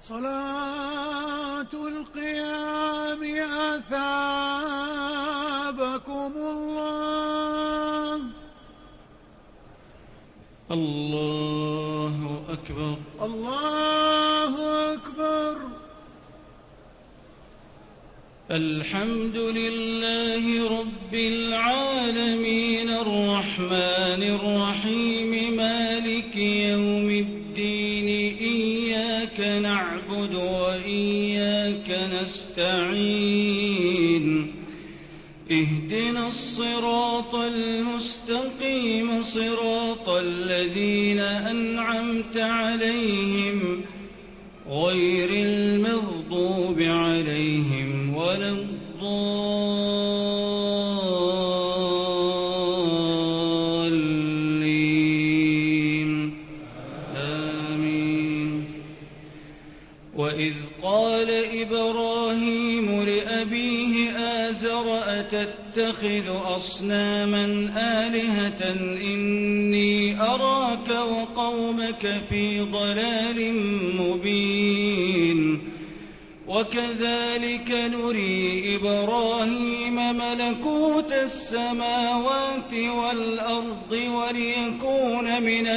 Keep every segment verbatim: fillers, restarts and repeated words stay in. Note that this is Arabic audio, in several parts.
صلاة القيام أثابكم الله. الله أكبر. الله أكبر. الحمد لله رب العالمين الرحمن الرحيم مالك يوم الدين إياك نعبد وإياك نستعين اهدنا الصراط المستقيم صراط الذين أنعمت عليهم غير المغضوب عليهم ولا الضالين آمين. وإذ قال إبراهيم لأبيه آزر أتتخذ أصناما آلهة إني أراك وقومك في ضلال مبين. وكذلك نري إبراهيم ملكوت السماوات والأرض وليكون من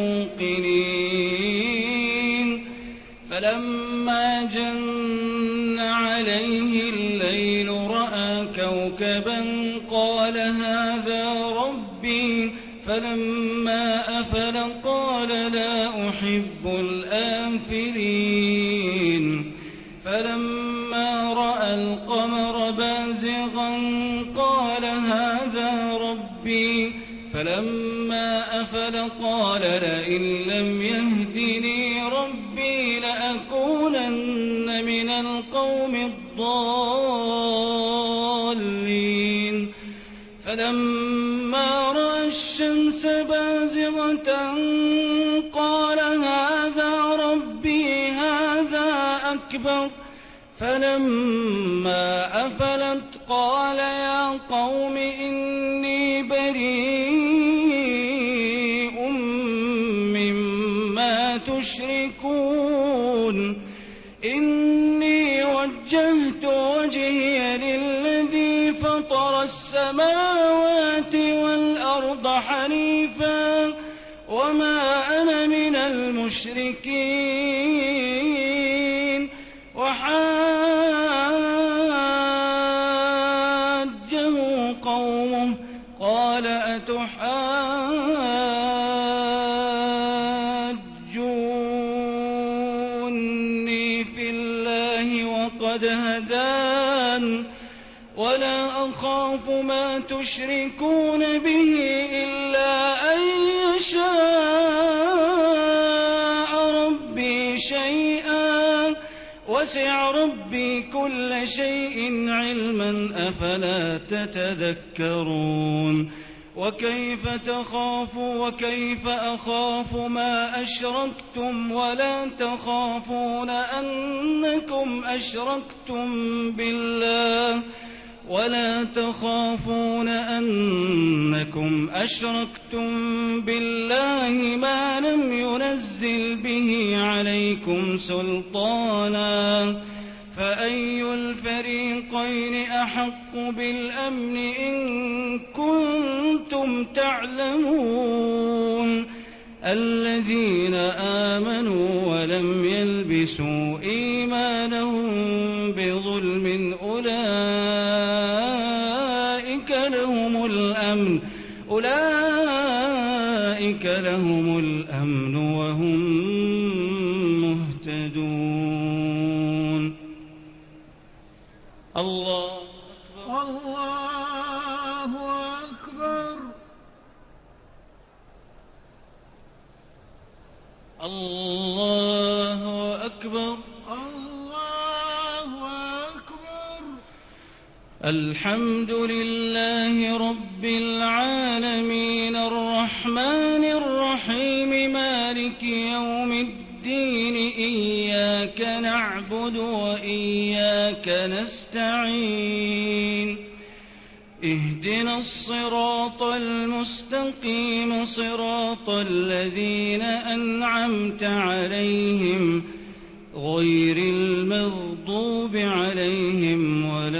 الموقنين. فلما جن عليه الليل رأى كوكبا قال هذا ربي فلما أفل قال لا أحب الآفلين. فلما رأى القمر بازغا قال هذا ربي فلما أفل قال لئن لم يهدني ربي لأكونن من القوم الضالين. فلما رأى الشمس بازغة قال هذا ربي هذا أكبر. فلما أفلت قال يا قوم إني بريء مما تشركون إني وجهت وجهي للذي فطر السماوات والأرض حنيفا وما أنا من المشركين. وحاجه قومه قال أتحاجوني في الله وقد هدان ولا أخاف ما تشركون به إلا أن يشاء ربي شيئا وسع ربي كل شيء علما أفلا تتذكرون. وكيف تخاف وكيف أخاف ما أشركتم ولا تخافون أنكم أشركتم بالله ولا تخافون أنكم أشركتم بالله ما لم ينزل به عليكم سلطانا. فأي الفريقين أحق بالأمن إن كنتم تعلمون. الذين آمنوا ولم يلبسوا إيمانهم بظلم أولئك لهم الأمن أولئك لهم الأمن وهم مهتدون. الله أكبر. الله أكبر. الله أكبر. الله أكبر. الحمد لله رب العالمين الرحمن الرحيم مالك يوم الدين إياك نعبد وإياك نستعين اهدنا الصراط المستقيم صراط الذين أنعمت عليهم غير المغضوب عليهم ولا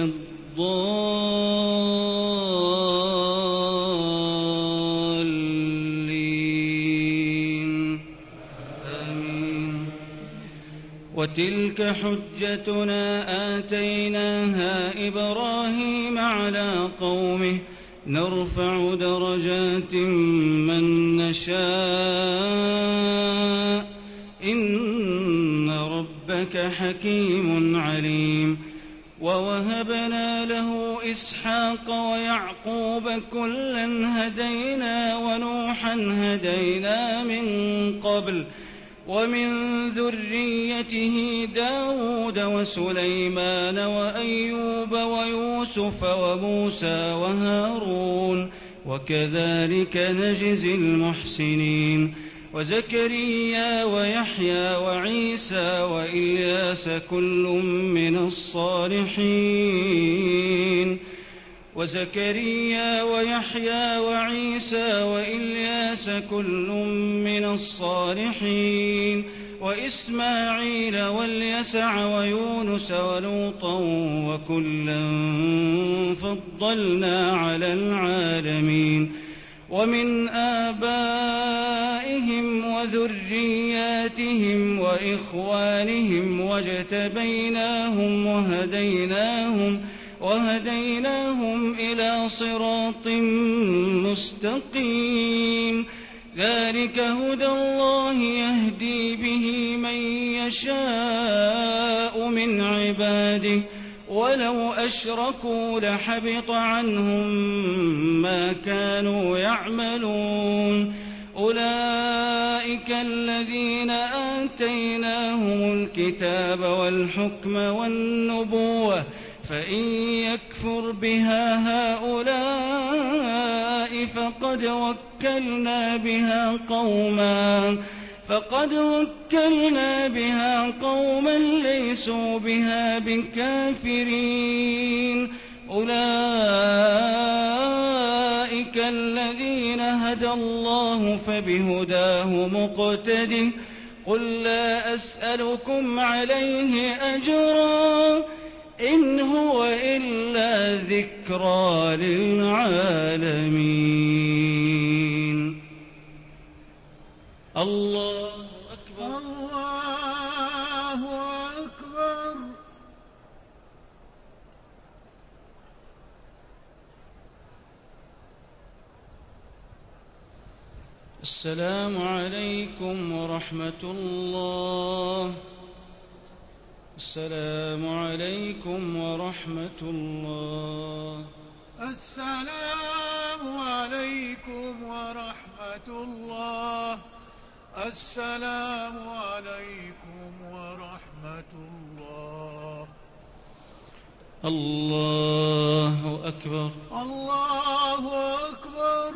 الضالين آمين. وتلك حجتنا آتيناها إبراهيم على قومه نرفع درجات من نشاء إن ربك حكيم عليم. ووهبنا له إسحاق ويعقوب كلا هدينا ونوحا هدينا من قبل ومن ذريته داود وسليمان وأيوب ويوسف وموسى وهارون وكذلك نجزي المحسنين. وزكريا ويحيى وعيسى وإلياس كل من الصالحين وزكريا ويحيى وعيسى وإلياس كل من الصالحين وإسماعيل واليسع ويونس ولوطا وكلا فضلنا على العالمين. ومن آبائهم وذرياتهم وإخوانهم واجتبيناهم وهديناهم وهديناهم إلى صراط مستقيم. ذلك هدى الله يهدي به من يشاء من عباده ولو أشركوا لحبط عنهم ما كانوا يعملون. أولئك الذين آتيناهم الكتاب والحكم والنبوة فإن يكفر بها هؤلاء فقد وكلنا بها قوما فقد وكلنا بها قوما ليسوا بها بكافرين. أولئك الذين هدى الله فبهداه مقتده قل لا أسألكم عليه أجرا إن هو إلا ذكرى للعالمين. الله أكبر الله أكبر. السلام عليكم ورحمة الله. السلام عليكم ورحمة الله. السلام عليكم ورحمة الله. السلام عليكم ورحمة الله. الله أكبر. الله أكبر.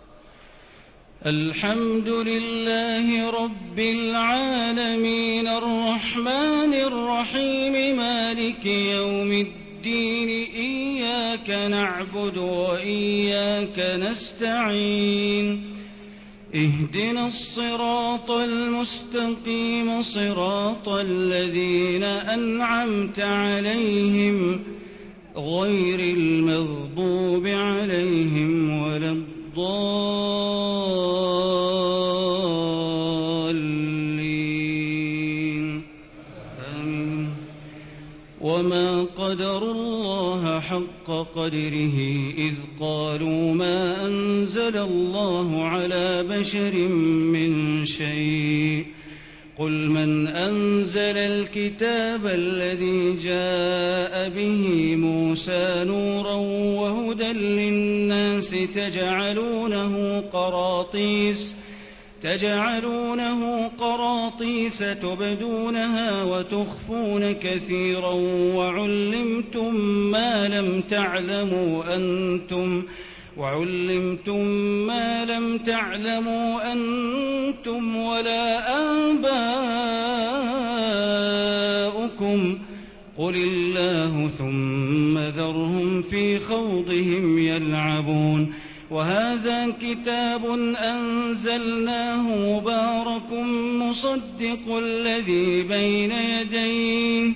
الحمد لله رب العالمين الرحمن الرحيم مالك يوم الدين إياك نعبد وإياك نستعين اهدنا الصراط المستقيم صراط الذين أنعمت عليهم غير المغضوب عليهم ولا الضالين آمين. وما قدروا الله حق قدره إذ قالوا ما أنزل الله على بشر من شيء قل من أنزل الكتاب الذي جاء به موسى نورا وهدى للناس تجعلونه قراطيس تجعلونه قراطيس تبدونها وتخفون كثيرا وعلمتم ما لم تعلموا أنتم وعلمتم ما لم تعلموا أنتم ولا آباؤكم قل الله ثم ذرهم في خوضهم يلعبون. وهذا كتاب أنزلناه مبارك كتابكم مصدق الذي بين يديه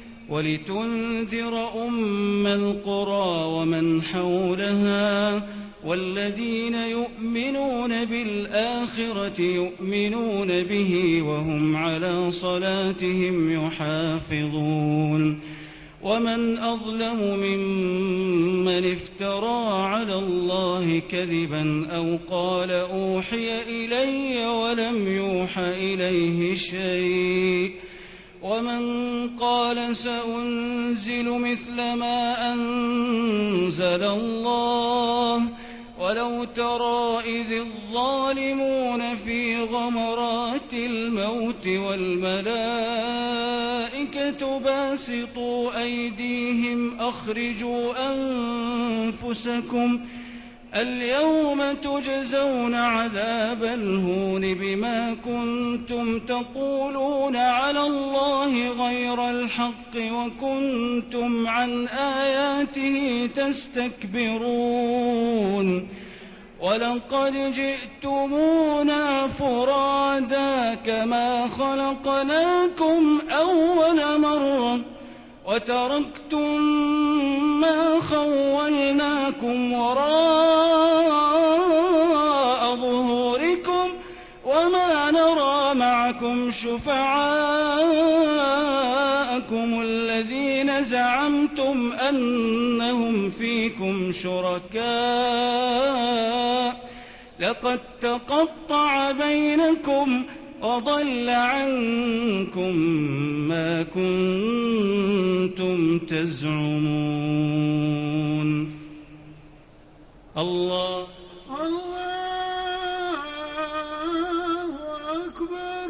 ولتنذر أم القرى ومن حولها والذين يؤمنون بالآخرة يؤمنون به وهم على صلاتهم يحافظون ومن أظلم ممن افترى على الله كذبا أو قال أوحي إلي ولم يوح إليه شيء ومن قال سأنزل مثل ما أنزل الله ولو ترى إذ الظالمون في غمرات الموت والملائكة باسطوا أيديهم أخرجوا أنفسكم اليوم تجزون عذاب الهون بما كنتم تقولون على الله غير الحق وكنتم عن آياته تستكبرون ولقد جئتمونا فرادا كما خلقناكم أول مرة وتركتم ما خولناكم وراء ظهوركم وما نرى معكم شفعاءكم الذين زعمتم أنهم فيكم شركاء لقد تقطع بينكم وضل عنكم ما كنتم تزعمون. الله الله أكبر.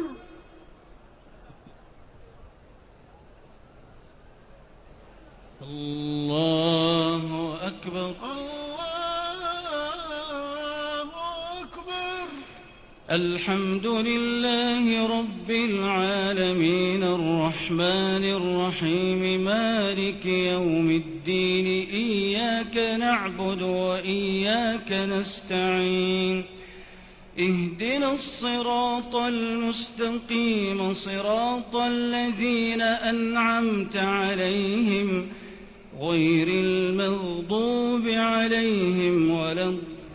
الله أكبر. الحمد لله رب العالمين الرحمن الرحيم مالك يوم الدين إياك نعبد وإياك نستعين اهدنا الصراط المستقيم صراط الذين أنعمت عليهم غير المغضوب عليهم ولا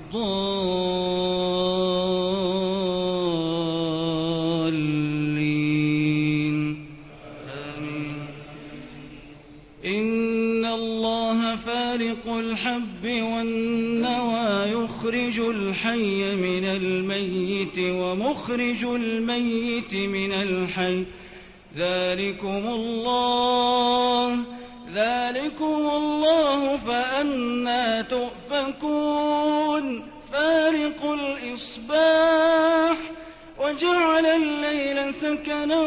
الضالين آمين. إن الله فارق الحب والنوى يخرج الحي من الميت ومخرج الميت من الحي ذلكم الله ذلكم الله فأنى تؤفكون فارق الإصباح وجعل الليل سكنا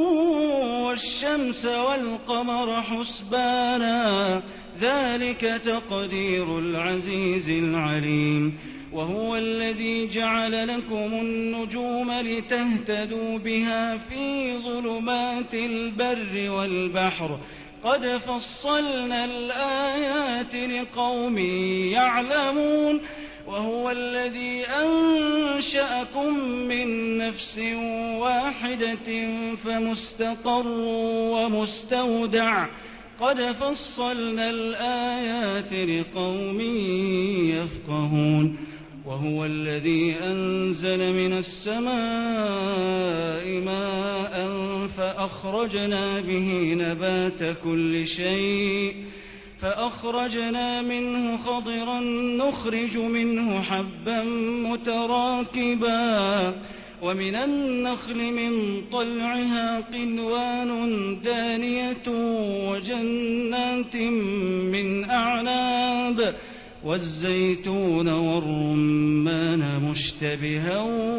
والشمس والقمر حسبانا ذلك تقدير العزيز العليم وهو الذي جعل لكم النجوم لتهتدوا بها في ظلمات البر والبحر قد فصلنا الآيات لقوم يعلمون وهو الذي أنشأكم من نفس واحدة فمستقر ومستودع قد فصلنا الآيات لقوم يفقهون وهو الذي أنزل من السماء ماء فأخرجنا به نبات كل شيء فأخرجنا منه خضرا نخرج منه حبا متراكبا ومن النخل من طلعها قنوان دانية وجنات من أعناب والزيتون والرمان مشتبها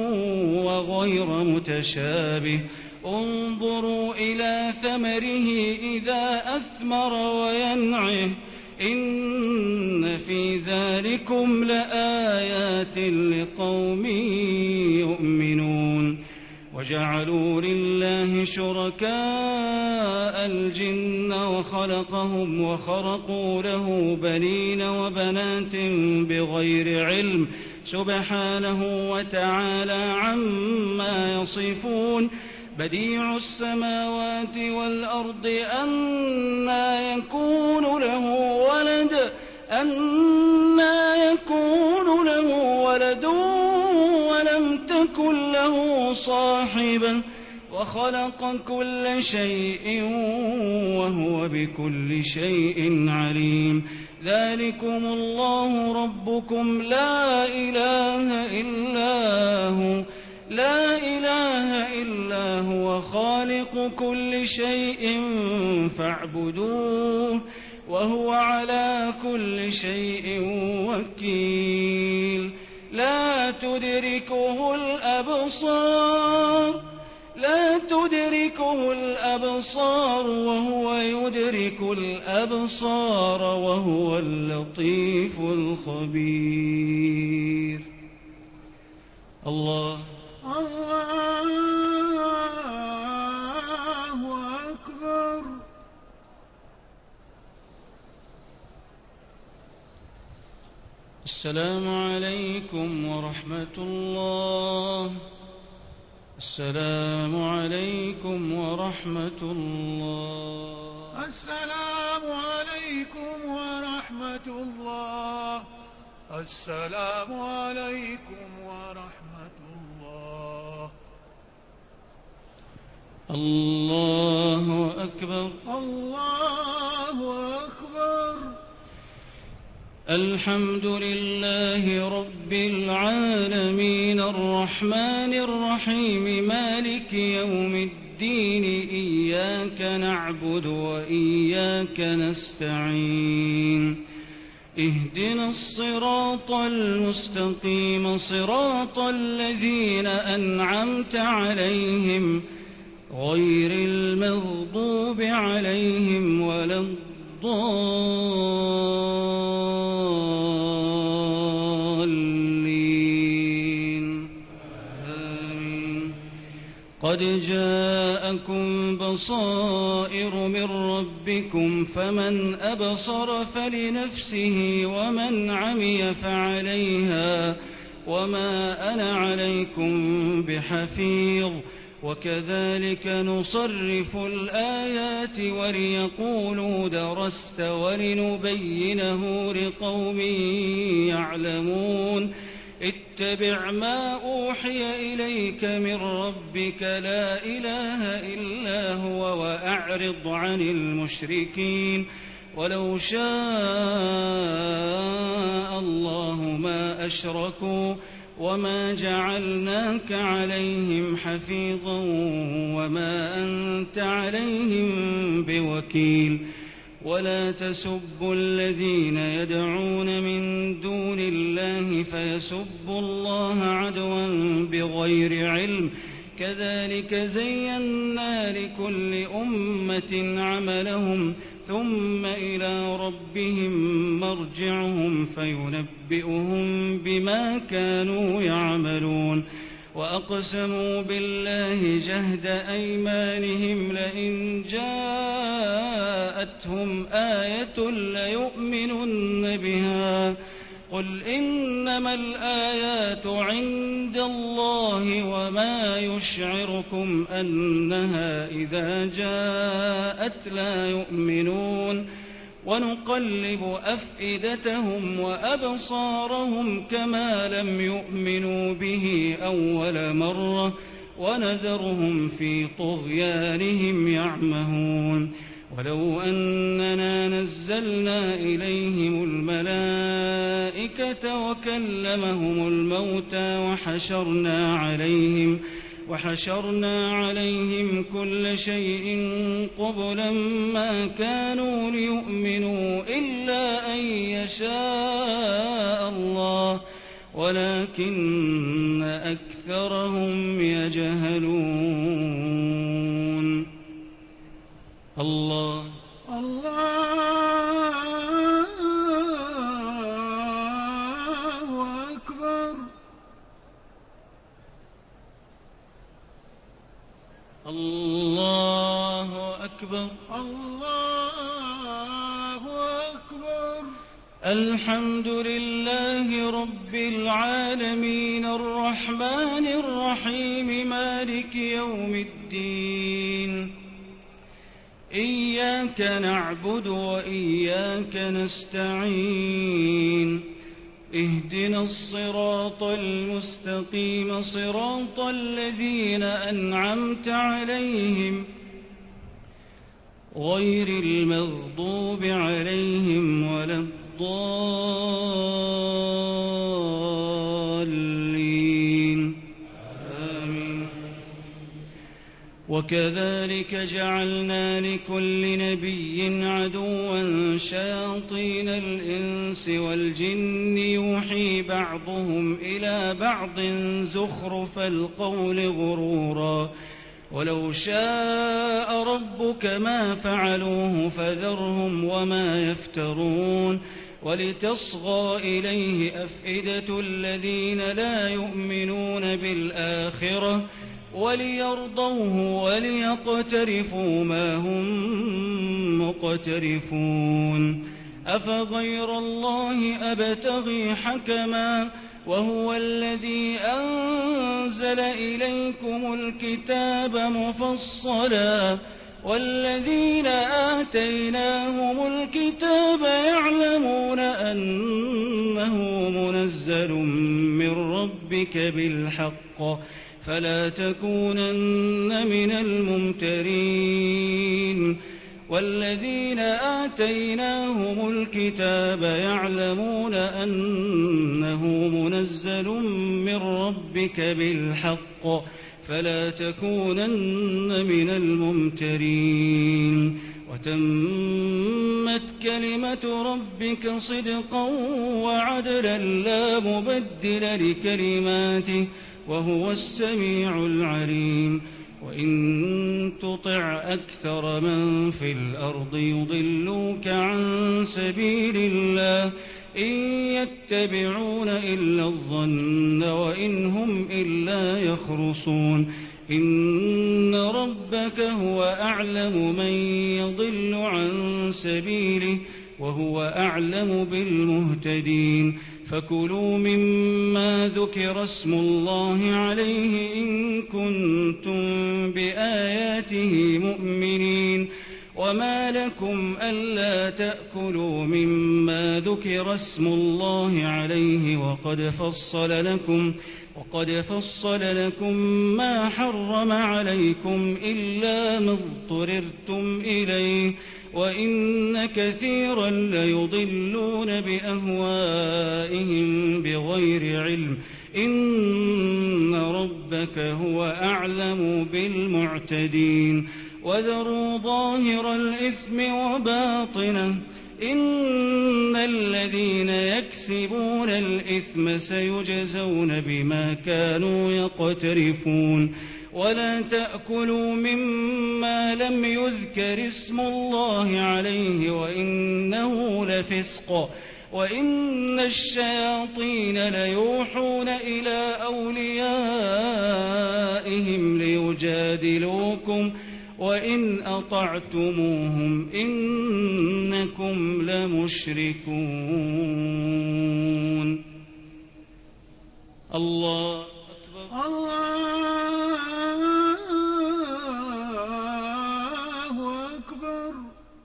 وغير متشابه انظروا إلى ثمره إذا أثمر وينعه إن في ذلكم لآيات لقوم يؤمنون وجعلوا لله شركاء الجن وخلقهم وخرقوا له بنين وبنات بغير علم سبحانه وتعالى عما يصفون بديع السماوات والأرض أنى يكون له ولد أنى يكون له ولد ولم تكن له صاحبة وخلق كل شيء وهو بكل شيء عليم ذلكم الله ربكم لا إله إلا هو لا إله إلا هو خالق كل شيء فاعبدوه وهو على كل شيء وكيل لا تدركه الأبصار لا تدركه الأبصار وهو يدرك الأبصار وهو اللطيف الخبير. الله الله أكبر. السلام عليكم ورحمة الله. السلام عليكم ورحمة الله. السلام عليكم ورحمة الله. السلام عليكم ورحمة الله. الله أكبر. الله أكبر. الحمد لله رب العالمين الرحمن الرحيم مالك يوم الدين إياك نعبد وإياك نستعين اهدنا الصراط المستقيم صراط الذين أنعمت عليهم غير المغضوب عليهم ولا الضالين آمين. قد جاءكم بصائر من ربكم فمن أبصر فلنفسه ومن عمي فعليها وما أنا عليكم بحفيظ وكذلك نصرف الآيات وليقولوا درست ولنبينه لقوم يعلمون اتبع ما أوحي إليك من ربك لا إله إلا هو وأعرض عن المشركين ولو شاء الله ما أشركوا وما جعلناك عليهم حفيظا وما أنت عليهم بوكيل ولا تسبوا الذين يدعون من دون الله فيسبوا الله عدوا بغير علم كذلك زينا لكل أمة عملهم ثم إلى ربهم مرجعهم فينبئهم بما كانوا يعملون وأقسموا بالله جهد أيمانهم لئن جاءتهم آية ليؤمنن بها قل إنما الآيات عند الله وما يشعركم أنها إذا جاءت لا يؤمنون ونقلب أفئدتهم وأبصارهم كما لم يؤمنوا به أول مرة ونذرهم في طغيانهم يعمهون ولو أننا نزلنا إليهم الملائكة وكلمهم الموتى وحشرنا عليهم وحشرنا عليهم كل شيء قبلا ما كانوا ليؤمنوا إلا أن يشاء الله ولكن أكثرهم يجهلون. الله الله أكبر. الله أكبر. الله أكبر. الحمد لله رب العالمين الرحمن الرحيم مالك يوم الدين إياك نعبد وإياك نستعين اهدنا الصراط المستقيم صراط الذين أنعمت عليهم غير المغضوب عليهم ولا الضالين آمين. وكذلك جعلنا لكل نبي عدوا شياطين الإنس والجن يوحي بعضهم إلى بعض زخرف القول غرورا ولو شاء ربك ما فعلوه فذرهم وما يفترون ولتصغى إليه أفئدة الذين لا يؤمنون بالآخرة وليرضوه وليقترفوا ما هم مقترفون أفغير الله أبتغي حكما وهو الذي أنزل إليكم الكتاب مفصلا والذين آتيناهم الكتاب يعلمون أنه منزل من ربك بالحق فلا تكونن من الممترين والذين آتيناهم الكتاب يعلمون أنه منزل من ربك بالحق فلا تكونن من الممترين وتمت كلمة ربك صدقا وعدلا لا مبدل لكلماته وهو السميع العليم وإن تطع أكثر من في الأرض يضلوك عن سبيل الله إن يتبعون إلا الظن وإن هم إلا يخرصون إن ربك هو أعلم من يضل عن سبيله وهو أعلم بالمهتدين فكلوا مما ذكر اسم الله عليه إن كنتم بآياته مؤمنين وما لكم ألا تأكلوا مما ذكر اسم الله عليه وقد فصل لكم وقد فصل لكم ما حرم عليكم إلا ما اضطررتم إليه وإن كثيرا ليضلون بأهوائهم بغير علم إن ربك هو أعلم بالمعتدين وذروا ظاهر الإثم وباطنه إن الذين يكسبون الإثم سيجزون بما كانوا يقترفون ولا تأكلوا مما لم يذكر اسم الله عليه وإنه لفسق وإن الشياطين ليوحون إلى أوليائهم ليجادلوكم وإن أطعتموهم إنكم لمشركون. الله أكبر. الله أكبر.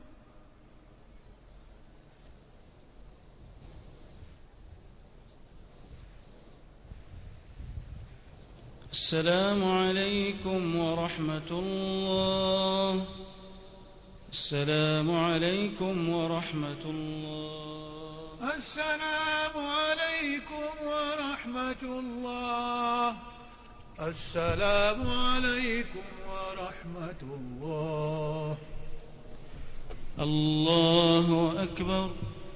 السلام عليكم ورحمة الله. السلام عليكم ورحمة الله. السلام عليكم ورحمة الله. السلام عليكم ورحمة الله. الله أكبر.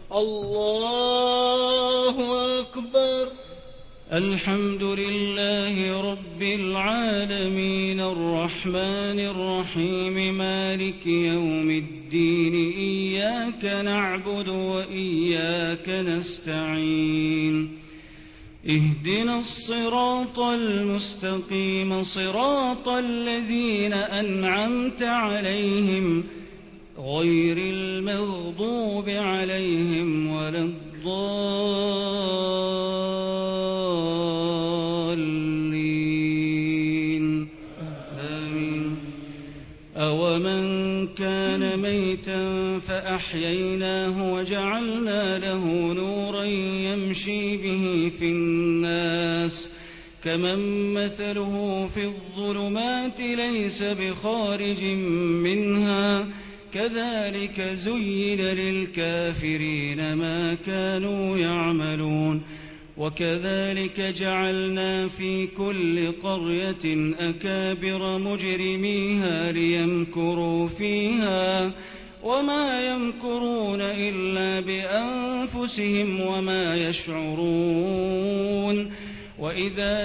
الله أكبر. الحمد لله رب العالمين الرحمن الرحيم مالك يوم الدين إياك نعبد وإياك نستعين اهدنا الصراط المستقيم صراط الذين أنعمت عليهم غير المغضوب عليهم ولا الضالين الضالين آمين. أومن كان ميتا فأحييناه وجعلنا له نورا يمشي به في الناس كمن مثله في الظلمات ليس بخارج منها كذلك زين للكافرين ما كانوا يعملون وكذلك جعلنا في كل قرية أكابر مجرميها ليمكروا فيها وما يمكرون إلا بأنفسهم وما يشعرون وإذا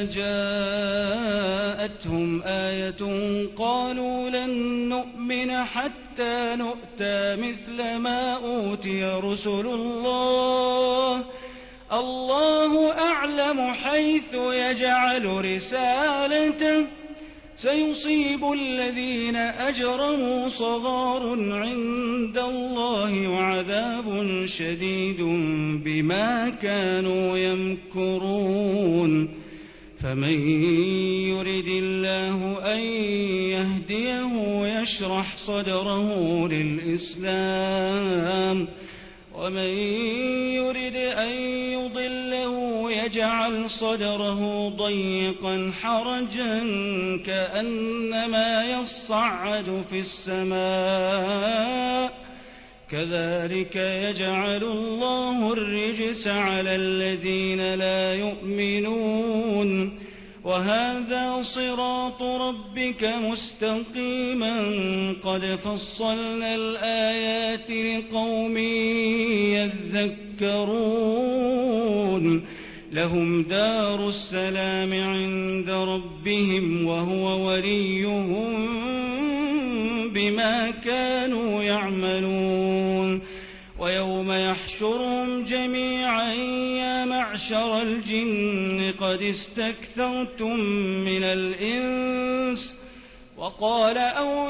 جاءتهم آية قالوا لن نؤمن حتى نؤتى مثل ما أوتي رسل الله الله أعلم حيث يجعل رسالته سيصيب الذين أجرموا صغار عند الله وعذاب شديد بما كانوا يمكرون فمن يرد الله أن يهديه يشرح صدره للإسلام ومن يرد أن يضله يجعل صدره ضيقا حرجا كأنما يصعد في السماء كذلك يجعل الله الرجس على الذين لا يؤمنون وهذا صراط ربك مستقيما قد فصلنا الآيات لقوم يذكرون لهم دار السلام عند ربهم وهو وليهم بما كانوا يعملون ويوم يحشرهم جميعا يا معشر الجن قد استكثرتم من الإنس وقال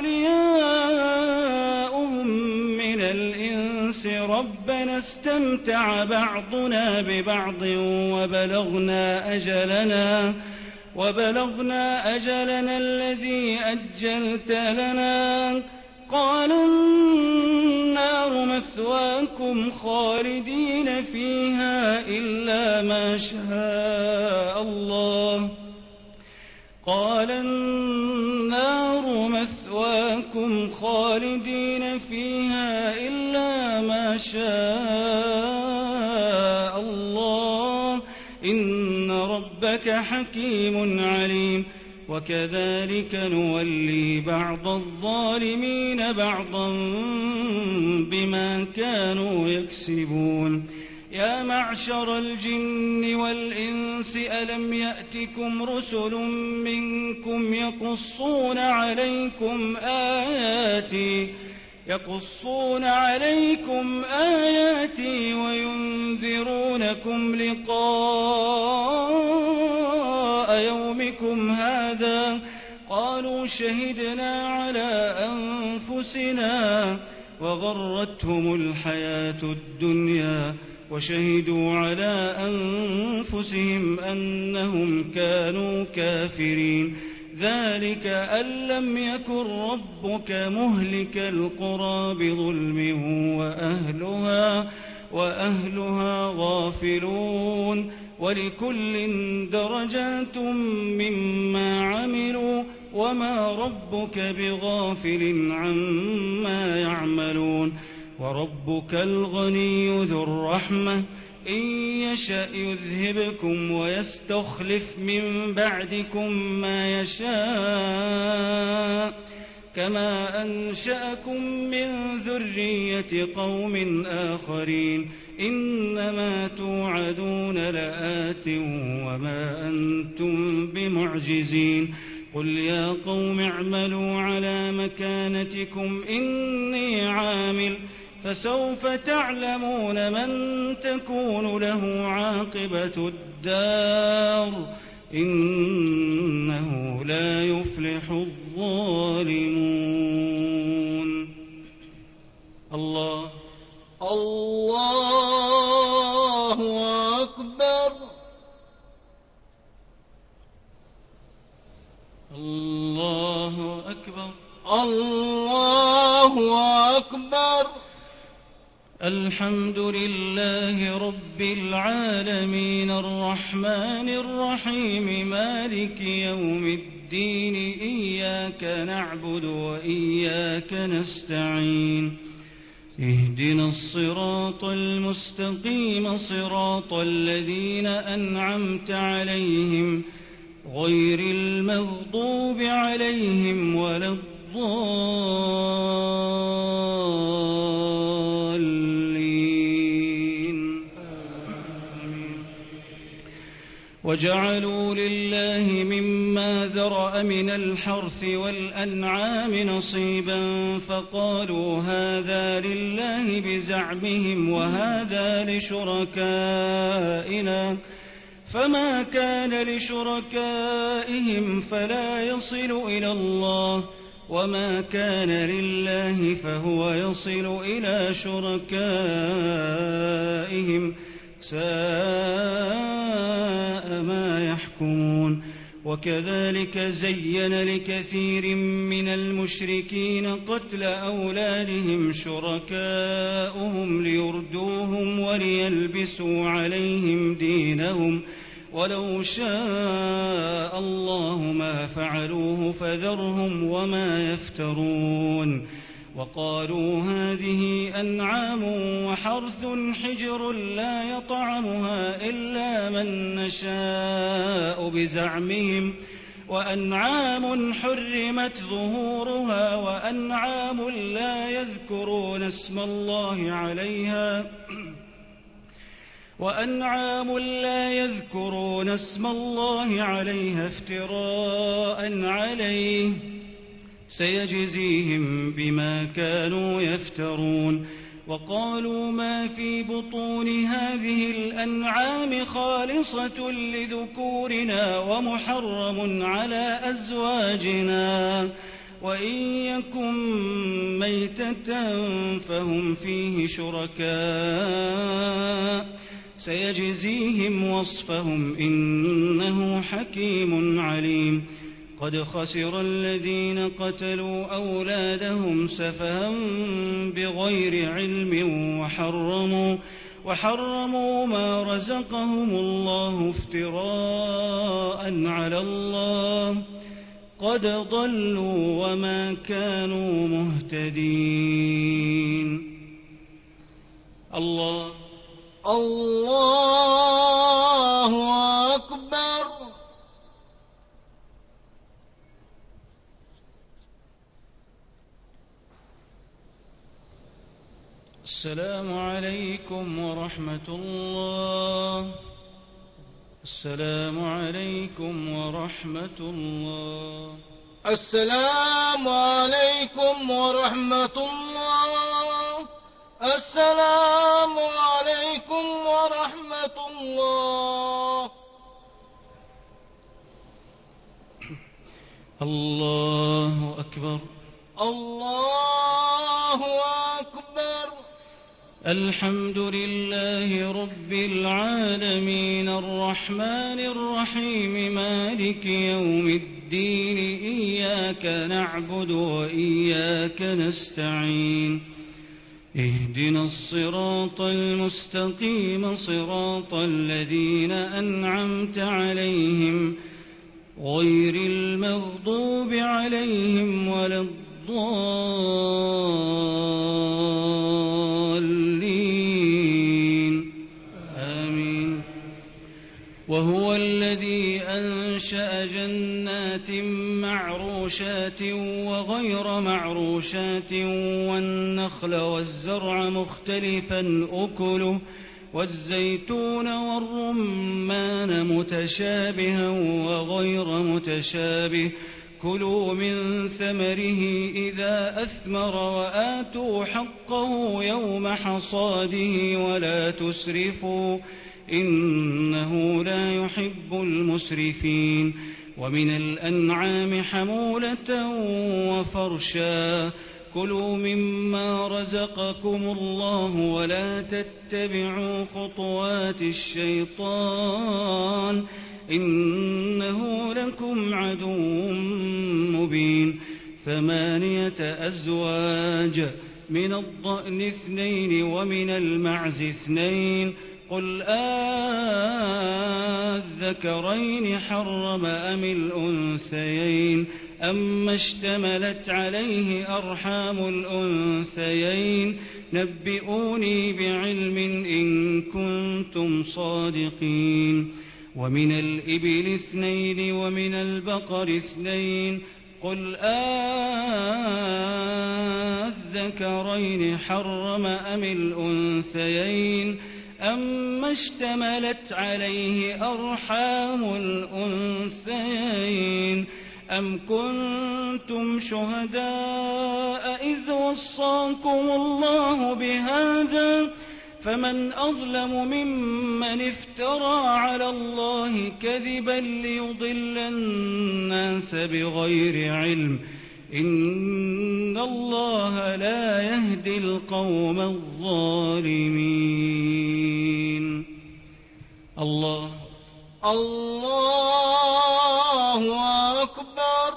أولياؤهم من الإنس ربنا استمتع بعضنا ببعض وبلغنا أجلنا وبلغنا أجلنا الذي أجلت لنا قال النار مثواكم خالدين فيها إلا ما شاء الله قال النار مثواكم خالدين فيها إلا ما شاء الله إن ربك حكيم عليم وكذلك نولي بعض الظالمين بعضا بما كانوا يكسبون يا معشر الجن والإنس ألم يأتكم رسل منكم يقصون عليكم آياتي يقصون عليكم آياتي وينذرونكم لقاء يومكم هذا قالوا شهدنا على أنفسنا وغرتهم الحياة الدنيا وشهدوا على أنفسهم أنهم كانوا كافرين ذلك أن لم يكن ربك مهلك القرى بظلم وأهلها وأهلها غافلون ولكل درجات مما عملوا وما ربك بغافل عما يعملون وربك الغني ذو الرحمة إن يشأ يذهبكم ويستخلف من بعدكم ما يشاء كما أنشأكم من ذرية قوم آخرين إنما توعدون لآت وما أنتم بمعجزين قل يا قوم اعملوا على مكانتكم إني عامل فسوف تعلمون من تكون له عاقبة الدار إنه لا يفلح الظالمون الله الله الله أكبر. الحمد لله رب العالمين الرحمن الرحيم مالك يوم الدين إياك نعبد وإياك نستعين اهدنا الصراط المستقيم صراط الذين أنعمت عليهم غير المغضوب عليهم ولا الضالين. وجعلوا لله مما ذرأ من الحرث والأنعام نصيبا فقالوا هذا لله بزعمهم وهذا لشركائنا فما كان لشركائهم فلا يصل إلى الله وما كان لله فهو يصل إلى شركائهم ساء ما يحكمون. وكذلك زين لكثير من المشركين قتل أولادهم شركاؤهم ليردوهم وليلبسوا عليهم دينهم ولو شاء الله ما فعلوه فذرهم وما يفترون. وقالوا هذه أنعام وحرث حجر لا يطعمها إلا من نشاء بزعمهم وأنعام حرمت ظهورها وأنعام لا يذكرون اسم الله عليها وأنعام لا يذكرون اسم الله عليها افتراء عليه سيجزيهم بما كانوا يفترون. وقالوا ما في بطون هذه الأنعام خالصة لذكورنا ومحرم على أزواجنا وإن يكن ميتة فهم فيه شركاء سيجزيهم وصفهم إنه حكيم عليم. قد خسر الذين قتلوا أولادهم سفها بغير علم وحرموا, وحرموا ما رزقهم الله افتراء على الله قد ضلوا وما كانوا مهتدين. الله الله أكبر. السلام عليكم ورحمة الله. السلام عليكم ورحمة الله. السلام عليكم ورحمة الله. السلام عليكم ورحمة الله. الله أكبر. الله أكبر. الحمد لله رب العالمين الرحمن الرحيم مالك يوم الدين إياك نعبد وإياك نستعين اهدنا الصراط المستقيم صراط الذين أنعمت عليهم غير المغضوب عليهم ولا الضالين آمين. وهو الذي أنشأ جنات معروشات وغير معروشات والنخل والزرع مختلفا أكله والزيتون والرمان متشابها وغير متشابه كلوا من ثمره إذا أثمر وآتوا حقه يوم حصاده ولا تسرفوا إنه لا يحب المسرفين. ومن الأنعام حمولة وفرشا كلوا مما رزقكم الله ولا تتبعوا خطوات الشيطان إنه لكم عدو مبين. ثمانية أزواج من الضأن اثنين ومن المعز اثنين قل آذكرين حرم أم الأنثيين أما اشتملت عليه أرحام الأنثيين نبئوني بعلم إن كنتم صادقين ومن الإبل اثنين ومن البقر اثنين قل آذكرين حرم أم الأنثيين أما اشتملت عليه أرحام الأنثيين أم كنتم شهداء إذ وصاكم الله بهذا فمن أظلم ممن افترى على الله كذبا ليضل الناس بغير علم إن الله لا يهدي القوم الظالمين. الله الله أكبر.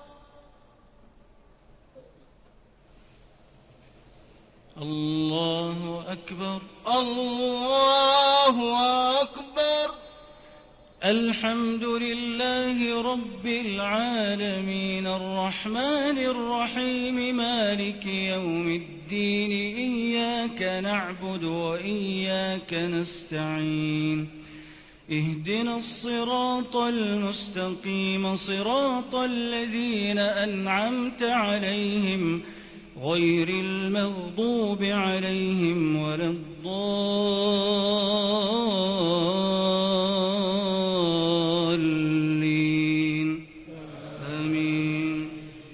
الله أكبر. الله أكبر. الحمد لله رب العالمين الرحمن الرحيم مالك يوم الدين إياك نعبد وإياك نستعين اهدنا الصراط المستقيم صراط الذين أنعمت عليهم غير المغضوب عليهم ولا الضالين آمين.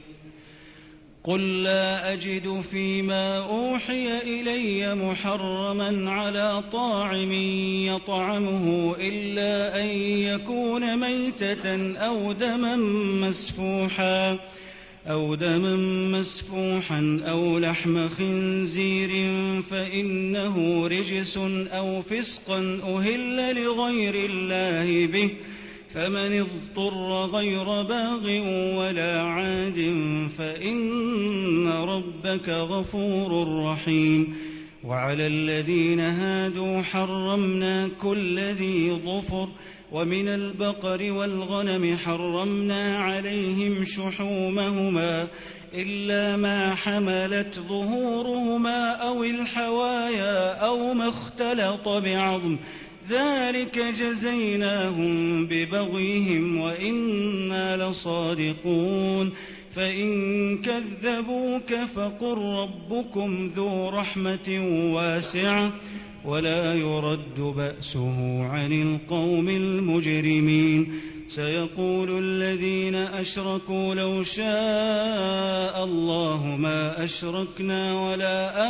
قل لا أجد فيما أوحي إلي محرما على طاعم يطعمه إلا أن يكون ميتة أو دما مسفوحا أو دما مسفوحا أو لحم خنزير فإنه رجس أو فسقا أهل لغير الله به فمن اضطر غير باغ ولا عاد فإن ربك غفور رحيم. وعلى الذين هادوا حرمنا كل ذي ظفر ومن البقر والغنم حرمنا عليهم شحومهما إلا ما حملت ظهورهما أو الحوايا أو ما اختلط بعظم ذلك جزيناهم ببغيهم وإنا لصادقون. فإن كذبوك فقل ربكم ذو رحمة واسعة ولا يرد بأسه عن القوم المجرمين. سيقول الذين أشركوا لو شاء الله ما أشركنا ولا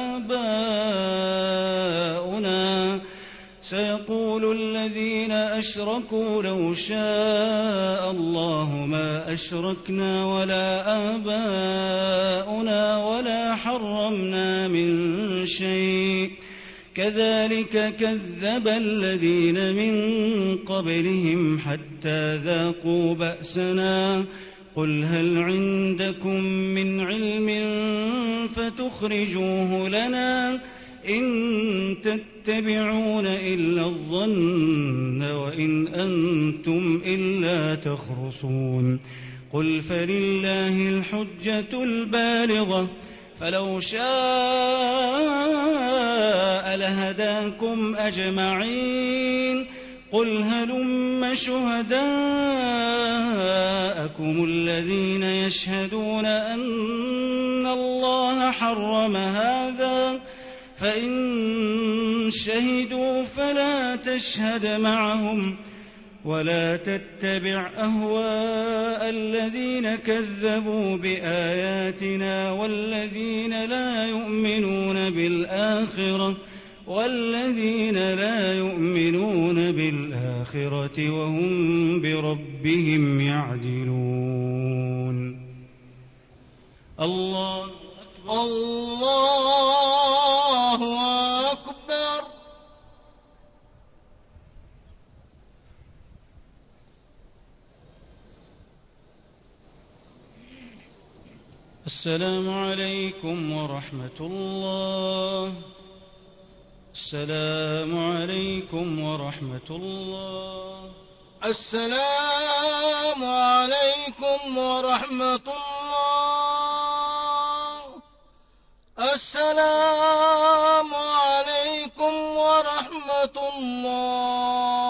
آباؤنا سيقول الذين أشركوا لو شاء الله ما أشركنا ولا آباؤنا ولا حرمنا من شيء كذلك كذب الذين من قبلهم حتى ذاقوا بأسنا قل هل عندكم من علم فتخرجوه لنا إن تتبعون إلا الظن وإن أنتم إلا تخرصون. قل فلله الحجة البالغة فلو شاء لهداكم أجمعين. قل هلم شهداءكم الذين يشهدون أن الله حرم هذا فإن شهدوا فلا تشهد معهم ولا تتبع أهواء الذين كذبوا بآياتنا والذين لا يؤمنون بالآخرة والذين لا يؤمنون بالآخرة وهم بربهم يعدلون. الله أكبر. الله أكبر. السلام عليكم ورحمة الله. السلام عليكم ورحمة الله. السلام عليكم ورحمة الله. السلام عليكم ورحمة الله.